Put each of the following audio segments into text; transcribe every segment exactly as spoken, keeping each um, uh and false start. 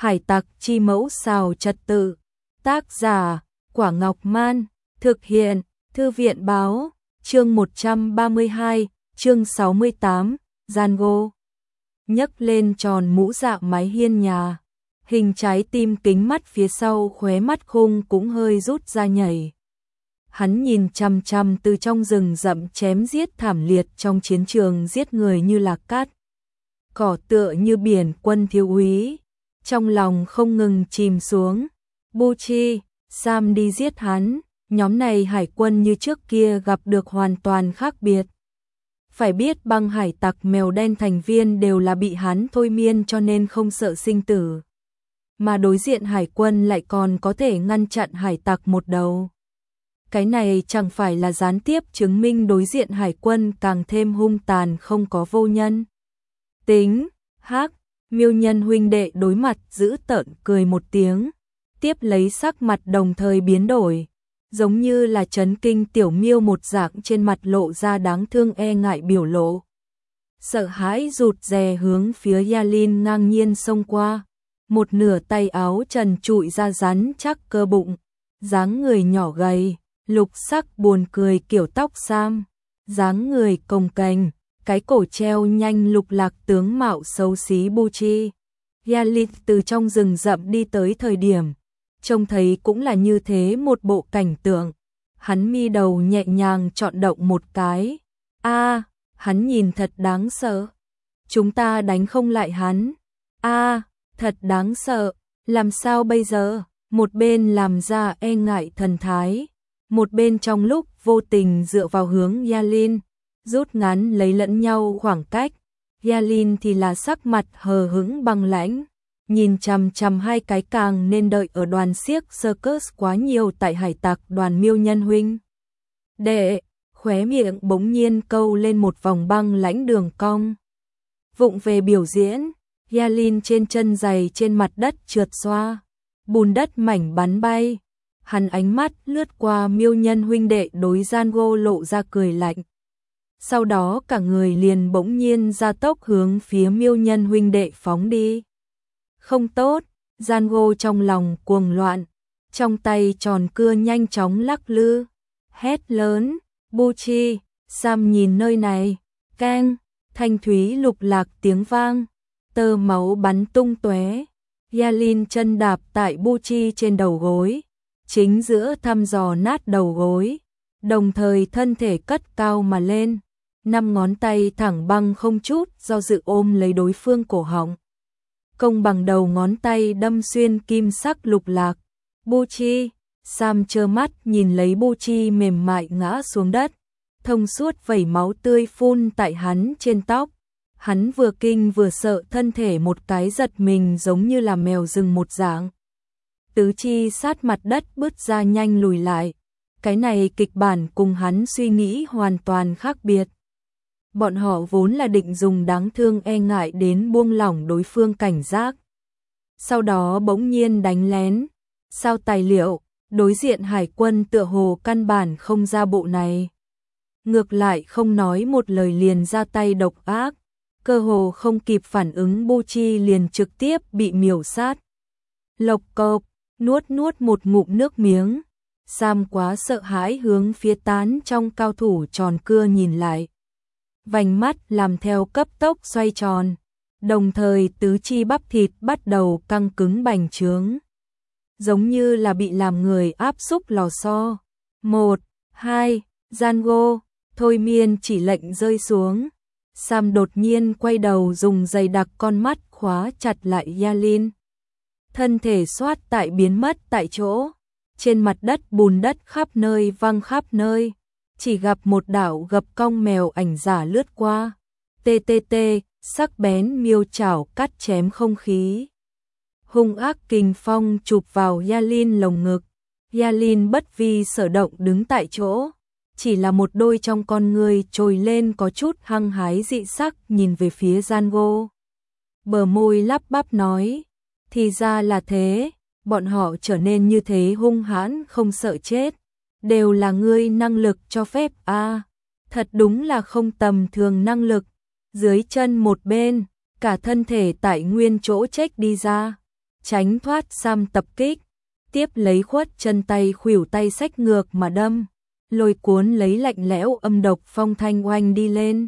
Hải tặc chi mẫu xào trật tự. Tác giả, Quả Ngọc Man. Thực hiện, Thư viện báo. Chương một trăm ba mươi hai, chương sáu mươi tám, Django. Nhấc lên tròn mũ dạ mái hiên nhà. Hình trái tim kính mắt phía sau khóe mắt khung cũng hơi rút ra nhảy. Hắn nhìn chằm chằm từ trong rừng rậm chém giết thảm liệt trong chiến trường giết người như là cát. Cỏ tựa như biển quân thiếu úy. Trong lòng không ngừng chìm xuống. Bucci, Sam đi giết hắn. Nhóm này hải quân như trước kia gặp được hoàn toàn khác biệt. Phải biết băng hải tặc mèo đen thành viên đều là bị hắn thôi miên cho nên không sợ sinh tử. Mà đối diện hải quân lại còn có thể ngăn chặn hải tặc một đầu. Cái này chẳng phải là gián tiếp chứng minh đối diện hải quân càng thêm hung tàn không có vô nhân. Tính, hắc, Miêu Nhân huynh đệ đối mặt giữ tợn cười một tiếng, tiếp lấy sắc mặt đồng thời biến đổi, giống như là chấn kinh tiểu miêu một dạng trên mặt lộ ra đáng thương e ngại biểu lộ. Sợ hãi rụt rè hướng phía Yalin ngang nhiên xông qua, một nửa tay áo trần trụi ra rắn chắc cơ bụng, dáng người nhỏ gầy, lục sắc buồn cười kiểu tóc Sam, dáng người cồng kềnh, cái cổ treo nhanh lục lạc tướng mạo xấu xí Bucci. Yalin từ trong rừng rậm đi tới thời điểm, trông thấy cũng là như thế một bộ cảnh tượng. Hắn mi đầu nhẹ nhàng chọn động một cái. A, à, hắn nhìn thật đáng sợ. Chúng ta đánh không lại hắn. A, à, thật đáng sợ. Làm sao bây giờ? Một bên làm ra e ngại thần thái, một bên trong lúc vô tình dựa vào hướng Yalin, rút ngắn lấy lẫn nhau khoảng cách. Yalin thì là sắc mặt hờ hững băng lãnh, nhìn chằm chằm hai cái càng nên đợi ở đoàn xiếc circus quá nhiều tại hải tặc đoàn Miêu Nhân huynh đệ, khóe miệng bỗng nhiên câu lên một vòng băng lãnh đường cong. Vụng về biểu diễn, Yalin trên chân giày trên mặt đất trượt xoa, bùn đất mảnh bắn bay. Hắn ánh mắt lướt qua Miêu Nhân huynh đệ đối Django lộ ra cười lạnh. Sau đó cả người liền bỗng nhiên ra tốc hướng phía Miêu Nhân huynh đệ phóng đi. Không tốt, Django trong lòng cuồng loạn, trong tay tròn cưa nhanh chóng lắc lư, hét lớn, Bucci, Sam nhìn nơi này, keng, thanh thúy lục lạc tiếng vang, tơ máu bắn tung tóe. Yalin chân đạp tại Bucci trên đầu gối, chính giữa thăm dò nát đầu gối, đồng thời thân thể cất cao mà lên, năm ngón tay thẳng băng không chút do dự ôm lấy đối phương cổ họng. Công bằng đầu ngón tay đâm xuyên kim sắc lục lạc. Bucci, Sam trơ mắt nhìn lấy Bucci mềm mại ngã xuống đất, thông suốt vẩy máu tươi phun tại hắn trên tóc. Hắn vừa kinh vừa sợ, thân thể một cái giật mình giống như là mèo rừng một dạng. Tứ chi sát mặt đất bứt ra nhanh lùi lại. Cái này kịch bản cùng hắn suy nghĩ hoàn toàn khác biệt. Bọn họ vốn là định dùng đáng thương e ngại đến buông lỏng đối phương cảnh giác. Sau đó bỗng nhiên đánh lén. Sao tài liệu, đối diện hải quân tựa hồ căn bản không ra bộ này. Ngược lại không nói một lời liền ra tay độc ác. Cơ hồ không kịp phản ứng Bucci liền trực tiếp bị miểu sát. Lộc cộp, nuốt nuốt một ngụm nước miếng. Sam quá sợ hãi hướng phía tán trong cao thủ tròn cưa nhìn lại. Vành mắt làm theo cấp tốc xoay tròn, đồng thời tứ chi bắp thịt bắt đầu căng cứng bành trướng. Giống như là bị làm người áp xúc lò xo. Một, hai, Django, thôi miên chỉ lệnh rơi xuống. Sam đột nhiên quay đầu dùng dày đặc con mắt khóa chặt lại Yalin. Thân thể xoát tại biến mất tại chỗ. Trên mặt đất bùn đất khắp nơi văng khắp nơi. Chỉ gặp một đảo gập cong mèo ảnh giả lướt qua. Tê tê tê, sắc bén miêu chảo cắt chém không khí. Hung ác kình phong chụp vào Yalin lồng ngực. Yalin bất vi sở động đứng tại chỗ. Chỉ là một đôi trong con người trồi lên có chút hăng hái dị sắc nhìn về phía Django. Bờ môi lắp bắp nói. Thì ra là thế, bọn họ trở nên như thế hung hãn không sợ chết. Đều là ngươi năng lực cho phép a à, thật đúng là không tầm thường năng lực. Dưới chân một bên, cả thân thể tại nguyên chỗ chếch đi ra. tránh thoát Sam tập kích, tiếp lấy khuất chân tay khuỷu tay xách ngược mà đâm, lôi cuốn lấy lạnh lẽo âm độc phong thanh oanh đi lên.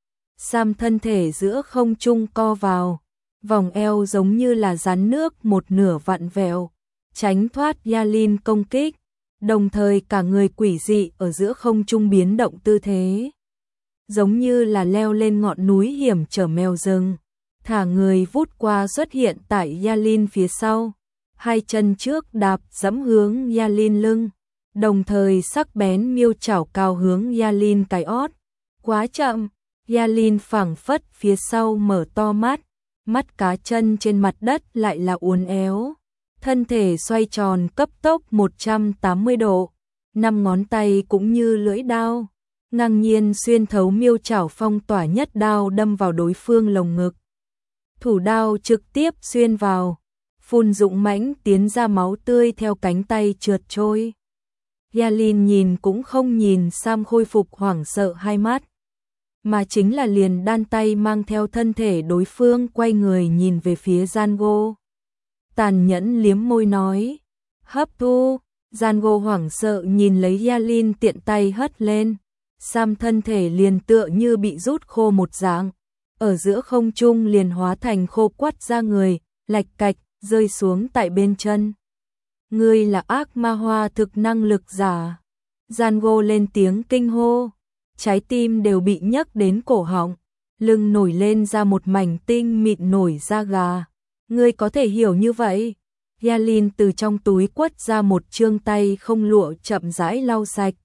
Sam thân thể giữa không trung co vào, vòng eo giống như là rắn nước một nửa vặn vẹo, tránh thoát Yalin công kích, đồng thời cả người quỷ dị ở giữa không trung biến động tư thế, giống như là leo lên ngọn núi hiểm trở mèo rừng, thả người vút qua xuất hiện tại Yalin phía sau, hai chân trước đạp dẫm hướng Yalin lưng, đồng thời sắc bén miêu chảo cao hướng Yalin cái ót. Quá chậm, Yalin phảng phất phía sau mở to mắt, mắt cá chân trên mặt đất lại là uốn éo, thân thể xoay tròn cấp tốc một trăm tám mươi độ, năm ngón tay cũng như lưỡi dao, ngang nhiên xuyên thấu miêu chảo phong tỏa nhất đao đâm vào đối phương lồng ngực. Thủ đao trực tiếp xuyên vào, phun dũng mãnh tiến ra máu tươi theo cánh tay trượt trôi. Yalin nhìn cũng không nhìn Sam khôi phục hoảng sợ hai mắt, mà chính là liền đan tay mang theo thân thể đối phương quay người nhìn về phía Django. Tàn nhẫn liếm môi nói, hấp thu. Django hoảng sợ nhìn lấy Yalin tiện tay hất lên, Sam thân thể liền tựa như bị rút khô một dạng, ở giữa không trung liền hóa thành khô quắt ra người, lạch cạch rơi xuống tại bên chân. Ngươi là ác ma hoa thực năng lực giả. Django lên tiếng kinh hô, trái tim đều bị nhấc đến cổ họng, lưng nổi lên ra một mảnh tinh mịn nổi da gà. Ngươi có thể hiểu như vậy? Yalin từ trong túi quất ra một trương tay không lụa chậm rãi lau sạch,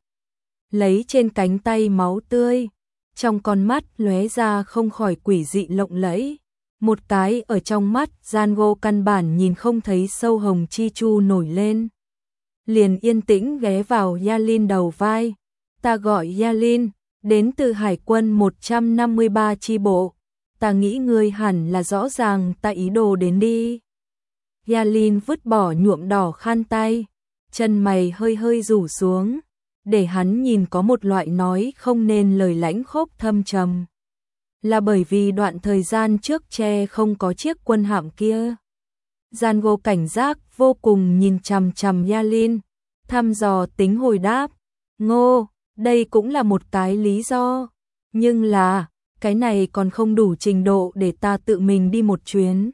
lấy trên cánh tay máu tươi, trong con mắt lóe ra không khỏi quỷ dị lộng lẫy. Một cái ở trong mắt Django căn bản nhìn không thấy sâu hồng chi chu nổi lên, liền yên tĩnh ghé vào Yalin đầu vai. Ta gọi Yalin, đến từ Hải quân một trăm năm mươi ba chi bộ, ta nghĩ ngươi hẳn là rõ ràng ta ý đồ đến đi. Yalin vứt bỏ nhuộm đỏ khăn tay, chân mày hơi hơi rủ xuống, để hắn nhìn có một loại nói không nên lời lãnh khốc thâm trầm. Là bởi vì đoạn thời gian trước che không có chiếc quân hạm kia. Django cảnh giác vô cùng nhìn chằm chằm Yalin, thăm dò tính hồi đáp, ngô, đây cũng là một cái lý do, nhưng là, cái này còn không đủ trình độ để ta tự mình đi một chuyến.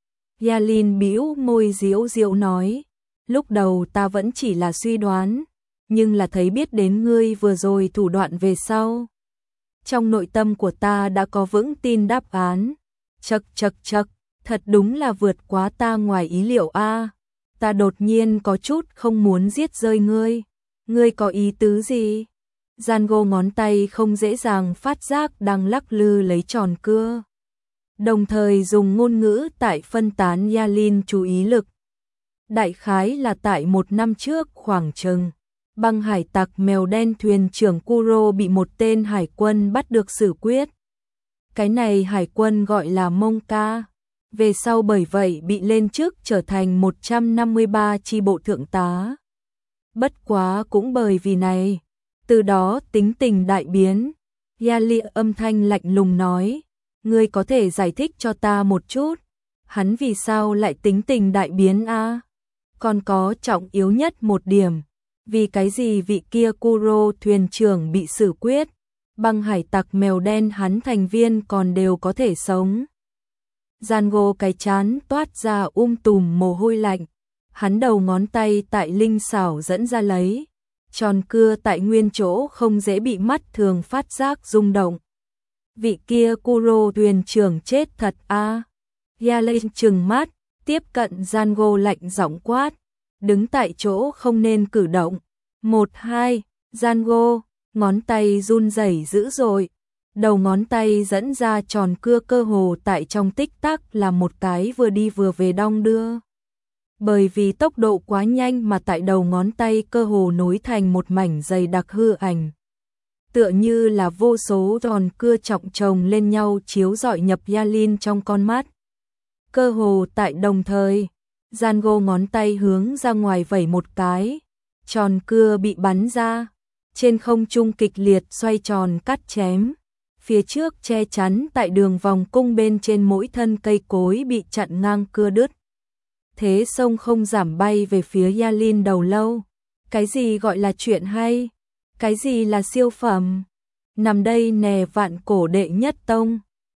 Yalin bĩu môi diễu diễu nói, lúc đầu ta vẫn chỉ là suy đoán, nhưng là thấy biết đến ngươi vừa rồi thủ đoạn về sau. Trong nội tâm của ta đã có vững tin đáp án. Chậc chậc chậc, thật đúng là vượt quá ta ngoài ý liệu a. Ta đột nhiên có chút không muốn giết rơi ngươi. Ngươi có ý tứ gì? Django ngón tay không dễ dàng phát giác đang lắc lư lấy tròn cưa, đồng thời dùng ngôn ngữ tại phân tán Yalin chú ý lực. Đại khái là tại một năm trước khoảng chừng, băng hải tặc mèo đen thuyền trưởng Kuro bị một tên hải quân bắt được xử quyết. Cái này hải quân gọi là Monka, về sau bởi vậy bị lên chức trở thành một trăm năm mươi ba chi bộ thượng tá. Bất quá cũng bởi vì này, từ đó tính tình đại biến. Yali âm thanh lạnh lùng nói, ngươi có thể giải thích cho ta một chút, hắn vì sao lại tính tình đại biến a? Còn có trọng yếu nhất một điểm, vì cái gì vị kia Kuro thuyền trưởng bị xử quyết, băng hải tặc mèo đen hắn thành viên còn đều có thể sống. Django cái chán toát ra um tùm mồ hôi lạnh, hắn đầu ngón tay tại linh xảo dẫn ra lấy, tròn cưa tại nguyên chỗ không dễ bị mắt thường phát giác rung động. Vị kia Kuro thuyền trưởng chết thật a? À? Yalin trừng mắt, tiếp cận Django lạnh giọng quát, đứng tại chỗ không nên cử động. Một hai, Django, ngón tay run rẩy dữ dội, đầu ngón tay dẫn ra tròn cưa cơ hồ tại trong tích tắc là một cái vừa đi vừa về đong đưa. Bởi vì tốc độ quá nhanh mà tại đầu ngón tay cơ hồ nối thành một mảnh dày đặc hư ảnh. Tựa như là vô số tròn cưa trọng chồng lên nhau chiếu rọi nhập Yalin trong con mắt. Cơ hồ tại đồng thời, Django ngón tay hướng ra ngoài vẩy một cái, tròn cưa bị bắn ra, trên không trung kịch liệt xoay tròn cắt chém. Phía trước che chắn tại đường vòng cung bên trên mỗi thân cây cối bị chặn ngang cưa đứt. thế sông không giảm bay về phía Yalin đầu lâu. Cái gì gọi là chuyện hay? Cái gì là siêu phẩm? Nằm đây nè vạn cổ đệ nhất tông.